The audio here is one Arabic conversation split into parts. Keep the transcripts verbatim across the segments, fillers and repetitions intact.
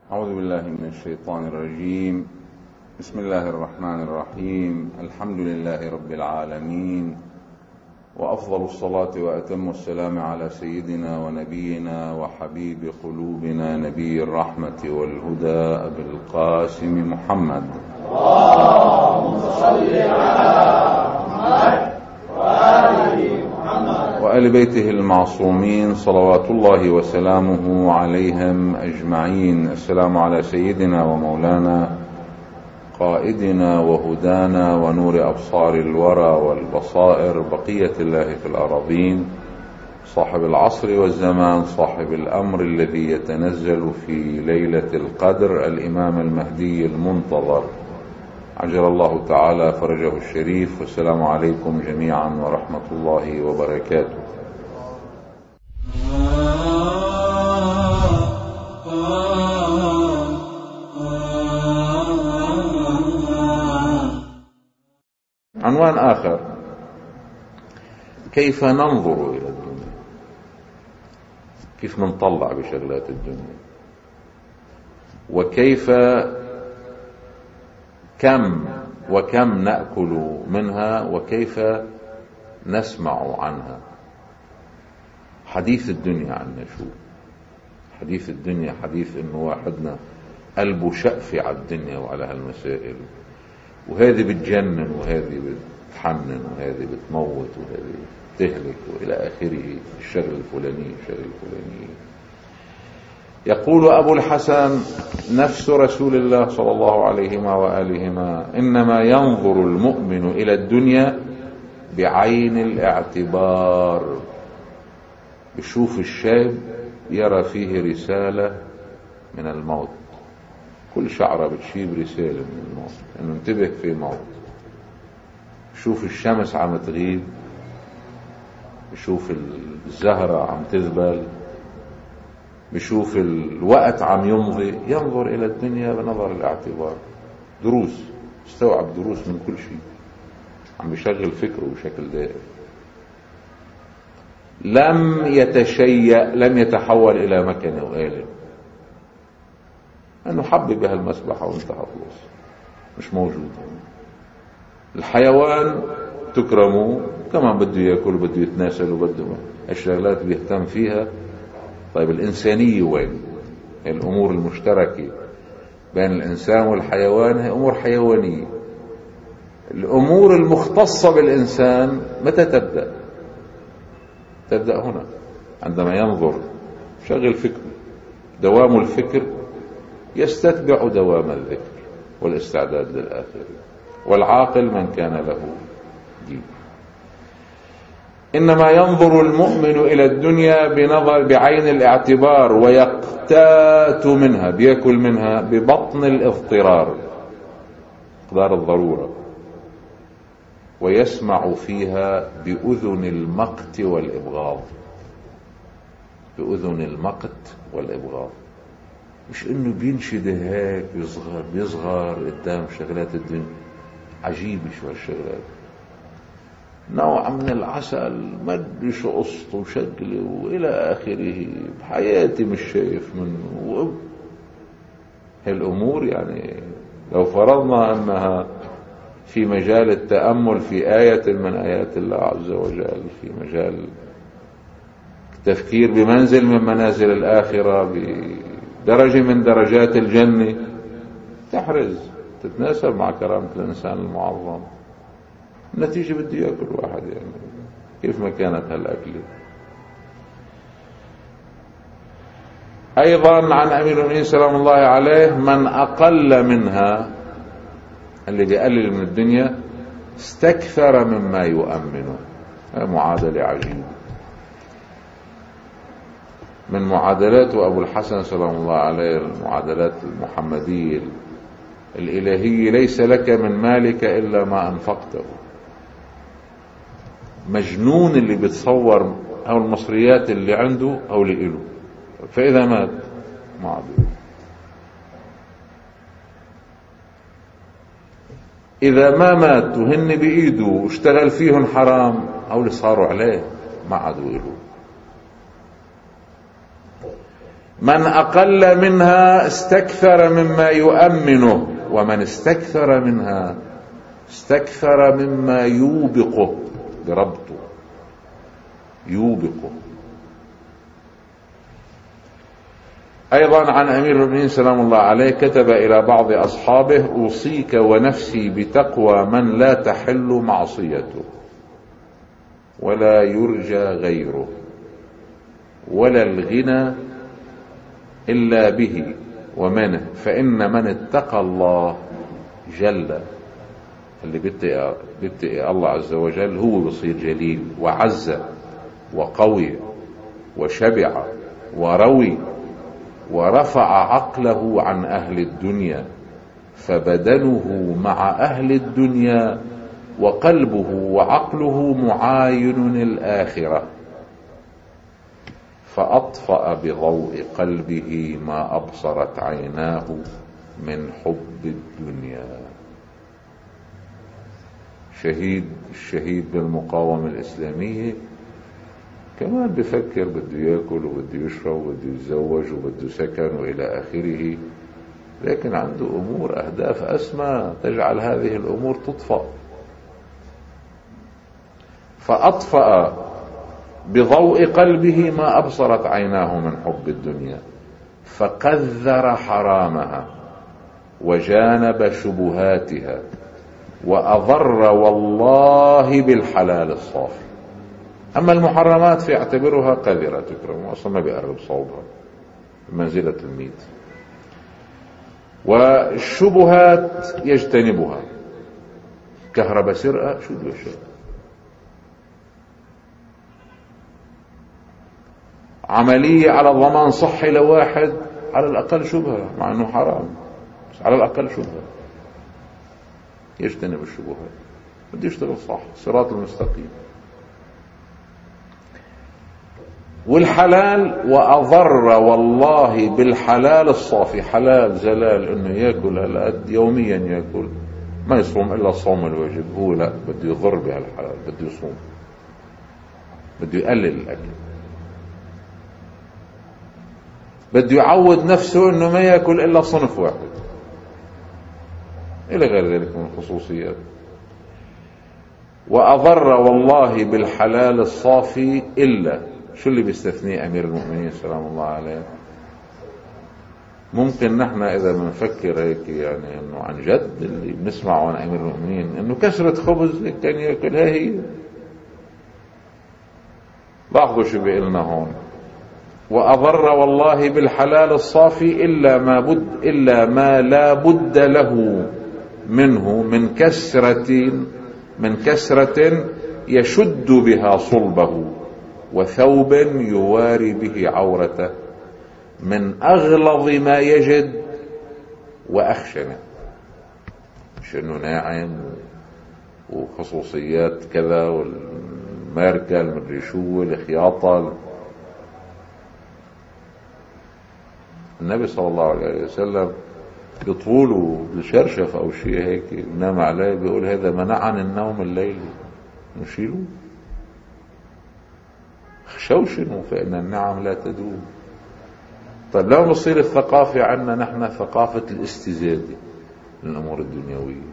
أعوذ بالله من الشيطان الرجيم. بسم الله الرحمن الرحيم. الحمد لله رب العالمين، وأفضل الصلاة وأتم السلام على سيدنا ونبينا وحبيب قلوبنا نبي الرحمة والهدى أبي القاسم محمد. اللهم صل على محمد وآل محمد وآل بيته المعصومين صلوات الله وسلامه عليهم أجمعين. السلام على سيدنا ومولانا قائدنا وهدانا ونور أبصار الورى والبصائر، بقية الله في الأراضين، صاحب العصر والزمان، صاحب الأمر الذي يتنزل في ليلة القدر، الإمام المهدي المنتظر عجل الله تعالى فرجه الشريف. والسلام عليكم جميعا ورحمة الله وبركاته. عنوان آخر: كيف ننظر إلى الدنيا، كيف نطلع بشغلات الدنيا، وكيف كم وكم نأكل منها، وكيف نسمع عنها. حديث الدنيا عنا شو؟ حديث الدنيا حديث إنه واحدنا قلبه شقفي على الدنيا وعلى هالمسائل، وهذه بتجنن وهذه بتحنن وهذه بتموت وهذه بتهلك وإلى آخره، الشغل الفلاني الشغل الفلاني. يقول أبو الحسن نفس رسول الله صلى الله عليه وآلهما: إنما ينظر المؤمن إلى الدنيا بعين الاعتبار. بشوف الشاب يرى فيه رسالة من الموت، كل شعرة بتشيب رسالة من الموت، إنه انتبه في موت. بشوف الشمس عم تغيب، بشوف الزهرة عم تذبل، بشوف الوقت عم يمضي. ينظر إلى الدنيا بنظر الاعتبار، دروس، استوعب دروس من كل شيء، عم بيشغل فكره بشكل دائم. لم يتشيأ، لم يتحول إلى مكنة وآلة، أنه حب بها المسبحة وانتهى خلاص، مش موجود. الحيوان تكرمه كمان، بده يأكل وبده يتناسل وبده الشغلات بيهتم فيها. طيب الإنسانية وين؟ الأمور المشتركة بين الإنسان والحيوان هي أمور حيوانية. الأمور المختصة بالإنسان متى تبدأ؟ تبدأ هنا، عندما ينظر، شغل فكره. دوام الفكر يستتبع دوام الذكر والاستعداد للآخرة، والعاقل من كان له دين. إنما ينظر المؤمن إلى الدنيا بنظر بعين الاعتبار، ويقتات منها، بيأكل منها ببطن الاضطرار، مقدار الضرورة، ويسمع فيها بأذن المقت والإبغاض. بأذن المقت والإبغاض، مش إنه بينشد هيك بيصغر بيصغر قدام شغلات الدنيا. عجيب شو هالشغلات، نوع من العسل، مد شو قصته وشكله وإلى آخره، بحياتي مش شايف منه. هالأمور يعني لو فرضنا أنها في مجال التأمل في آية من آيات الله عز وجل، في مجال التفكير بمنزل من منازل الآخرة، بدرجة من درجات الجنة، تحرز تتناسب مع كرامة الإنسان المعظم. النتيجة بده يأكل واحد، يعني كيف ما كانت هالأكلة. أيضا عن أمير المؤمنين سلام الله عليه: من أقل منها، اللي بيقلل من الدنيا، استكثر مما يؤمنه. معادلة عجيبة من معادلات أبو الحسن سلام الله عليه، المعادلات المحمدية الإلهية: ليس لك من مالك إلا ما أنفقته. مجنون اللي بيتصور أو المصريات اللي عنده أو اللي إله، فإذا مات ما عاد. إذا ما مات وهن بإيده واشتغل فيهم حرام أو اللي صاروا عليه، ما عادوا إله. من أقل منها استكثر مما يؤمنه، ومن استكثر منها استكثر مما يوبقه بربطه، يوبقه. أيضا عن أمير المؤمنين سلام الله عليه كتب إلى بعض أصحابه: أوصيك ونفسي بتقوى من لا تحل معصيته ولا يرجى غيره، ولا الغنى إلا به ومنه، فإن من اتقى الله جل، اللي بيتقي بيتقي الله عز وجل هو بصير جليل وعز وقوي وشبع وروي، ورفع عقله عن أهل الدنيا، فبدنه مع أهل الدنيا وقلبه وعقله معاين الآخرة، فأطفأ بضوء قلبه ما أبصرت عيناه من حب الدنيا. شهيد الشهيد بالمقاومة الإسلامية كمان بفكر بده يأكل وبده يشرب وبده يتزوج وبده سكن وإلى آخره، لكن عنده أمور أهداف أسمى تجعل هذه الأمور تطفأ. فأطفأ بضوء قلبه ما أبصرت عيناه من حب الدنيا، فقذر حرامها وجانب شبهاتها، وأضر والله بالحلال الصافي. أما المحرمات فيعتبرها قذرة تكرم، أصلا ما بيقرب صوبها بمنزلة الميت، والشبهات يجتنبها. كهرباء سرقة شو بده شيء، عملية على ضمان صحي لواحد على الأقل شبهة مع أنه حرام، بس على الأقل شبهة، يجتنب الشبهات، بده يشتغل صح صراط المستقيم. والحلال وأضر والله بالحلال الصافي، حلال زلال انه يأكل هالقد يوميا يأكل، ما يصوم إلا الصوم الواجب، هو لا بده يضر بهالحلال، بده يصوم، بده يقلل الأكل، بده يعود نفسه انه ما يأكل إلا صنف واحد إلى غير ذلك من الخصوصيات. وأضر والله بالحلال الصافي إلا شو اللي بيستثنيه أمير المؤمنين سلام الله عليه؟ ممكن نحن إذا بنفكر هيك يعني إنه عن جد اللي بنسمعه عن أمير المؤمنين إنه كسرة خبز كان يأكل، هي هي. لاحظوا شو بيقلنا هون: وأضر والله بالحلال الصافي إلا ما بد إلا ما لا بد له منه من كسرة من كسرة يشد بها صلبه، وثوب يواري به عورته، من أغلظ ما يجد وأخشنه، مش إنه ناعم وخصوصيات كذا والماركة المدري شو الخياطة. النبي صلى الله عليه وسلم بطوله بالشرشف أو شيء هيك ينام عليه، بيقول هذا منعني النوم الليلي، نشيله خشوشنوا فإن النعم لا تدوم. طيب لو نصير الثقافة عندنا نحن ثقافة الاستزادة للأمور الدنيوية،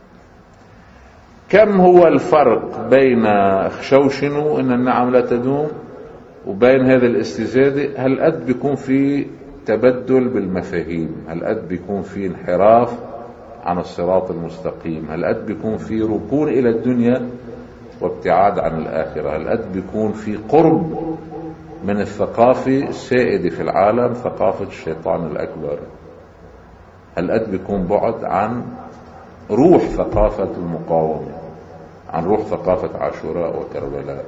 كم هو الفرق بين خشوشنوا إن النعم لا تدوم وبين هذا الاستزادة؟ هل قد بيكون في تبدل بالمفاهيم، هل قد بيكون في انحراف عن الصراط المستقيم، هل قد بيكون في ركون إلى الدنيا وابتعاد عن الآخرة، هل قد بيكون في قرب من الثقافة السائدة في العالم، ثقافة الشيطان الأكبر، هل قد بيكون بعد عن روح ثقافة المقاومة، عن روح ثقافة عاشوراء وكربلاء.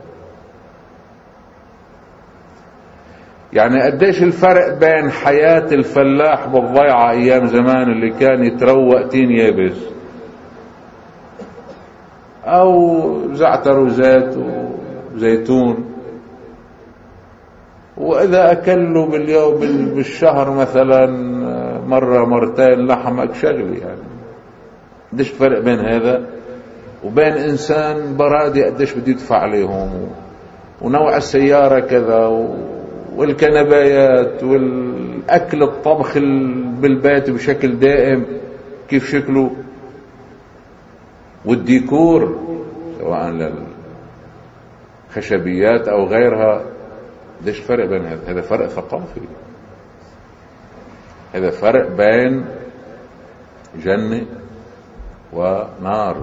يعني قديش الفرق بين حياة الفلاح بالضيعة أيام زمان اللي كان يتروق تين يابس أو زعتر وزيت وزيتون، وإذا أكلوا باليوم بالشهر مثلا مرة مرتين لحمك شغلي، يعني قديش فرق بين هذا وبين إنسان برادي قديش بده يدفع عليهم، ونوع السيارة كذا والكنبايات وال أكل الطبخ بالبيت بشكل دائم كيف شكله، والديكور سواء للخشبيات أو غيرها. ليش فرق بين هذا؟ هذا فرق ثقافي، هذا فرق بين جنة ونار،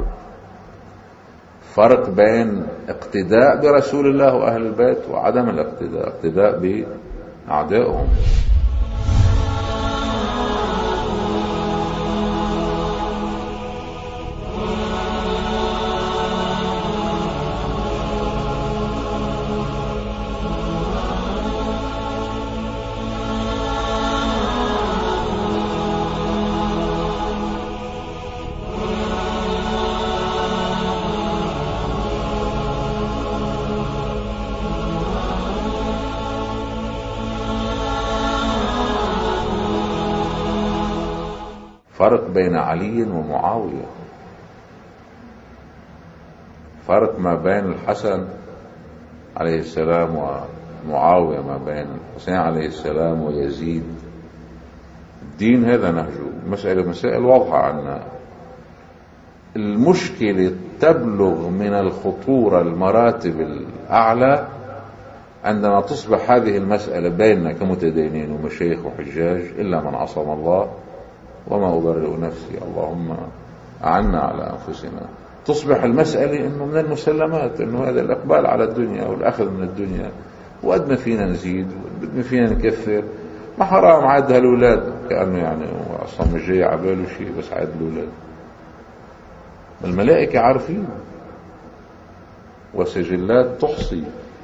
فرق بين اقتداء برسول الله وأهل البيت وعدم الاقتداء، اقتداء بأعدائهم. فرق بين علي ومعاوية، فرق ما بين الحسن عليه السلام ومعاوية، ما بين الحسين عليه السلام ويزيد. الدين هذا نهجه، مسألة مسائل واضحة عنا. المشكلة تبلغ من الخطورة المراتب الأعلى عندما تصبح هذه المسألة بيننا كمتدينين ومشايخ وحجاج، إلا من عصم الله، وما أبرئ نفسي، اللهم أعنا على أنفسنا. تصبح المسألة إنه من المسلمات إنه هذا الإقبال على الدنيا والأخذ من الدنيا، وقد ما فينا نزيد وقد ما فينا نكثر، ما حرام عاد هالأولاد، كأنه يعني أصلا مش جاي عباله شيء بس عاد الأولاد. الملائكة عارفين وسجلات تحصي.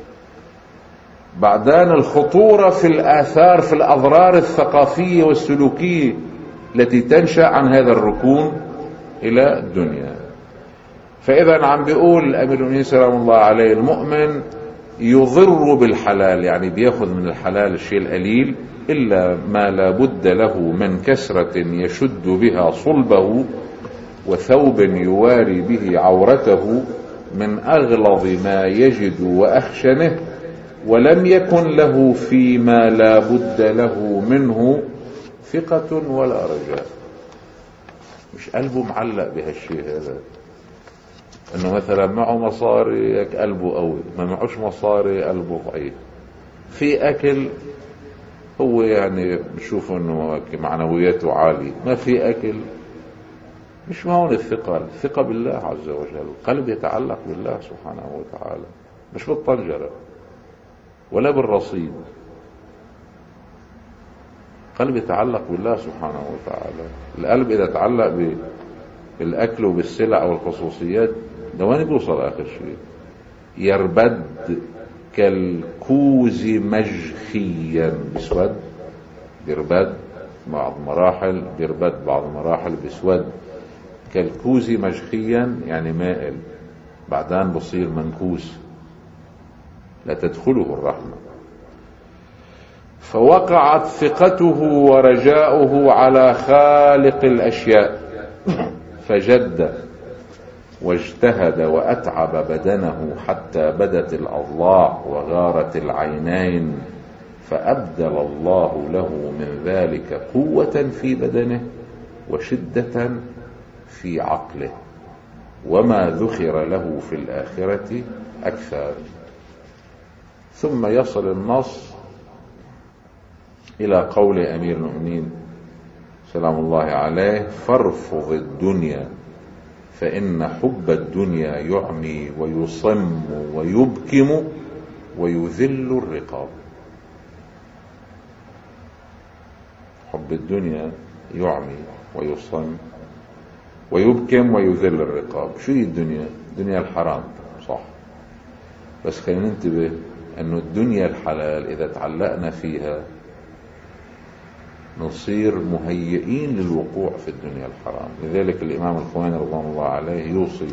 بعدين الخطورة في الآثار، في الأضرار الثقافية والسلوكية التي تنشأ عن هذا الركون إلى الدنيا. فإذا عم بيقول الأمير المؤمنين سلام الله عليه، المؤمن يضر بالحلال، يعني بياخذ من الحلال الشيء القليل، إلا ما لا بد له من كسرة يشد بها صلبه وثوب يواري به عورته من أغلظ ما يجد وأخشنه، ولم يكن له فيما لا بد له منه ثقة ولا رجاء. مش قلبه معلق بهالشيء هذا، انه مثلا معه مصاري قلبه قوي، ما معوش مصاري قلبه ضعيف. في اكل هو يعني بشوف انه معنوياته عالية، ما في اكل مش هون الثقة. الثقة بالله عز وجل، القلب يتعلق بالله سبحانه وتعالى، مش بالطنجرة ولا بالرصيد. القلب يتعلق بالله سبحانه وتعالى. القلب إذا تعلق بالأكل وبالسلع والخصوصيات ده وين بيوصل آخر شيء؟ يربد كالكوز مجخيا، بسود، بيربد بعض مراحل، بيربد بعض مراحل بسود. كالكوز مجخيا يعني مائل، بعدين بصير منكوس، لا تدخله الرحمة. فوقعت ثقته ورجاؤه على خالق الأشياء، فجد واجتهد وأتعب بدنه حتى بدت الأضلاع وغارت العينين، فأبدل الله له من ذلك قوة في بدنه وشدة في عقله، وما ذخر له في الآخرة أكثر. ثم يصل النص إلى قول أمير المؤمنين سلام الله عليه: فارفض الدنيا فإن حب الدنيا يعمي ويصم ويبكم ويذل الرقاب. حب الدنيا يعمي ويصم ويبكم ويذل الرقاب. شو هي الدنيا؟ الدنيا الحرام، صح، بس خلينا ننتبه أنه الدنيا الحلال إذا تعلقنا فيها نصير مهيئين للوقوع في الدنيا الحرام. لذلك الإمام الخويني رضوان الله عليه يوصي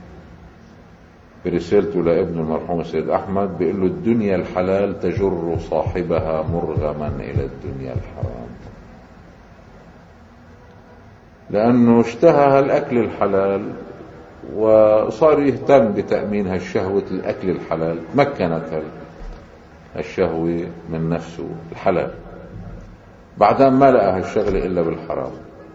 برسالته لابن المرحوم السيد أحمد، بيقول له: الدنيا الحلال تجر صاحبها مرغما إلى الدنيا الحرام، لأنه اشتهى الأكل الحلال وصار يهتم بتأمين هالشهوة الأكل الحلال، تمكنت الشهوة من نفسه الحلال. بعدين ما لقى هالشغلة إلا بالحرام.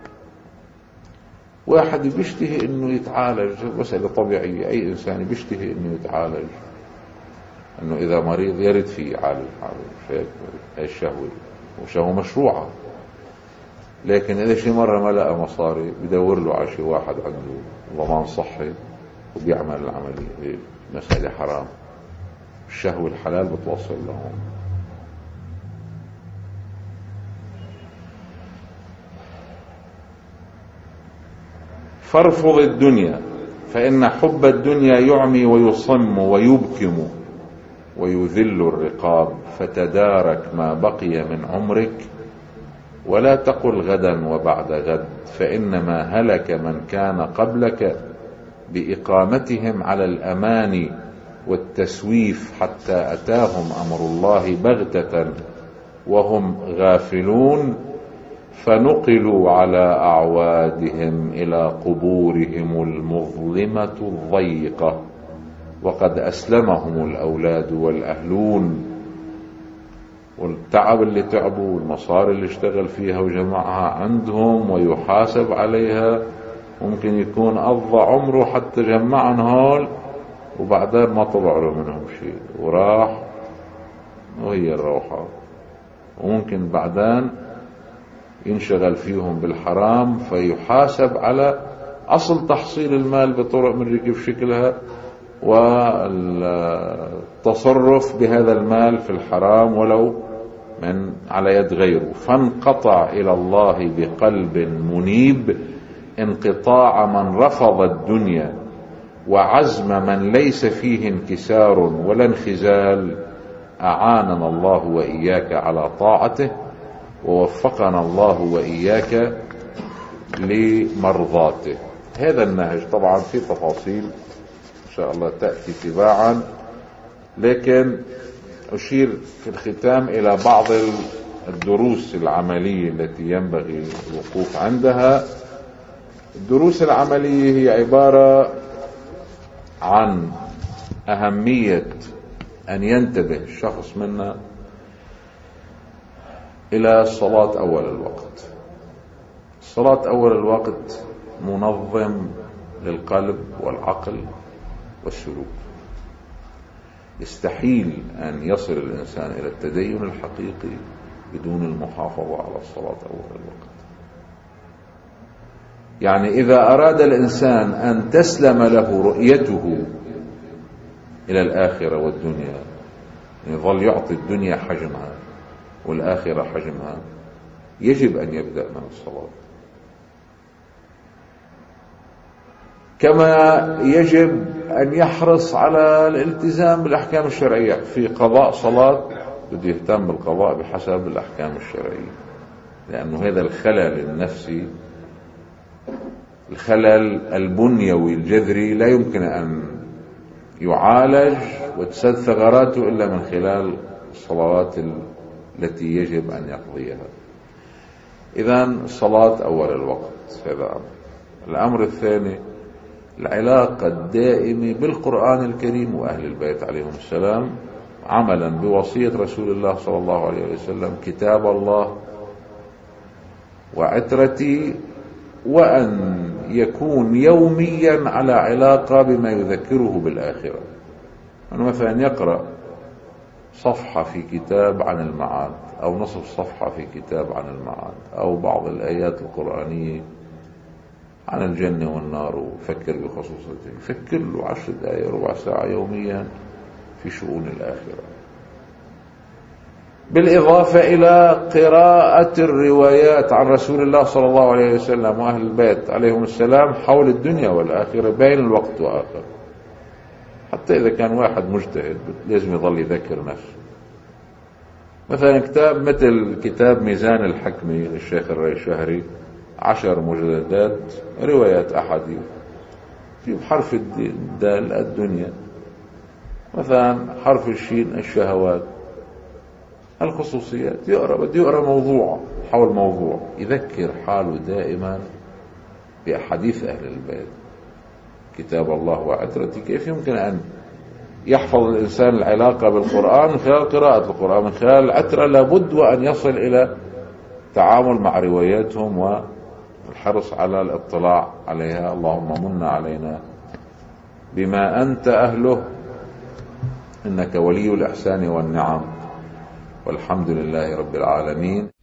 واحد بيشتهي إنه يتعالج، مسألة طبيعية، أي إنسان بيشتهي إنه يتعالج، إنه إذا مريض يرد فيه يعالج حاله، هاي الشهوة وشهوة مشروعة. لكن إذا شي مرة ما لقى مصاري بدور له على شي واحد عنده ضمان صحي وبيعمل العملية، مسألة حرام. الشهوة الحلال بتوصل لهم. فارفض الدنيا فإن حب الدنيا يعمي ويصم ويبكم ويذل الرقاب، فتدارك ما بقي من عمرك ولا تقل غدا وبعد غد، فإنما هلك من كان قبلك بإقامتهم على الأمان والتسويف حتى أتاهم أمر الله بغتة وهم غافلون، فنقلوا على أعوادهم إلى قبورهم المظلمة الضيقة، وقد أسلمهم الأولاد والأهلون. والتعب اللي تعبوا والمصاري اللي اشتغل فيها وجمعها عندهم ويحاسب عليها، ممكن يكون قضى عمره حتى جمعن هول وبعدين ما طلع له منهم شيء وراح وهي الروحة. وممكن بعدين ينشغل فيهم بالحرام فيحاسب على أصل تحصيل المال بطرق من ركب شكلها والتصرف بهذا المال في الحرام ولو من على يد غيره. فانقطع إلى الله بقلب منيب انقطاع من رفض الدنيا، وعزم من ليس فيه انكسار ولا انخزال. أعاننا الله وإياك على طاعته، ووفقنا الله وإياك لمرضاته. هذا النهج طبعا في تفاصيل إن شاء الله تأتي تباعا، لكن أشير في الختام إلى بعض الدروس العملية التي ينبغي الوقوف عندها. الدروس العملية هي عبارة عن أهمية أن ينتبه الشخص منا إلى الصلاة أول الوقت. الصلاة أول الوقت منظم للقلب والعقل والسلوك. يستحيل أن يصل الإنسان إلى التدين الحقيقي بدون المحافظة على الصلاة أول الوقت. يعني إذا أراد الإنسان أن تسلم له رؤيته إلى الآخرة والدنيا، يظل يعطي الدنيا حجمها والآخرة حجمها، يجب أن يبدأ من الصلاة. كما يجب أن يحرص على الالتزام بالأحكام الشرعية. في قضاء صلاة بده يهتم بالقضاء بحسب الأحكام الشرعية، لأنه هذا الخلل النفسي، الخلل البنيوي الجذري، لا يمكن أن يعالج وتسد ثغراته إلا من خلال الصلوات التي يجب أن يقضيها. إذن الصلاة أول الوقت هذا أمر. الأمر الثاني العلاقة الدائمة بالقرآن الكريم وأهل البيت عليهم السلام، عملا بوصية رسول الله صلى الله عليه وسلم: كتاب الله وعترتي، وأن يكون يوميا على علاقة بما يذكره بالآخرة. أنه مثلا يقرأ صفحة في كتاب عن المعاد، أو نصف صفحة في كتاب عن المعاد، أو بعض الآيات القرآنية عن الجنة والنار وفكر بخصوصته. فكر له عشر دقائق ربع ساعة يوميا في شؤون الآخرة، بالإضافة إلى قراءة الروايات عن رسول الله صلى الله عليه وسلم وأهل البيت عليهم السلام حول الدنيا والآخرة بين الوقت وآخر. حتى إذا كان واحد مجتهد لازم يظل يذكر نفسه. مثلا كتاب مثل كتاب ميزان الحكمي للشيخ الريشهري، عشر مجلدات روايات أحاديث في حرف الدال الدنيا، مثلا حرف الشين الشهوات، الخصوصيات. يقرأ بده يقرأ موضوع حول موضوع، يذكر حاله دائما بأحاديث أهل البيت. كتاب الله وعترتي، كيف يمكن أن يحفظ الإنسان العلاقة بالقرآن من خلال قراءة القرآن؟ من خلال العترة لابد وأن يصل إلى التعامل مع رواياتهم والحرص على الاطلاع عليها. اللهم من علينا بما أنت أهله، إنك ولي الإحسان والنعم، والحمد لله رب العالمين.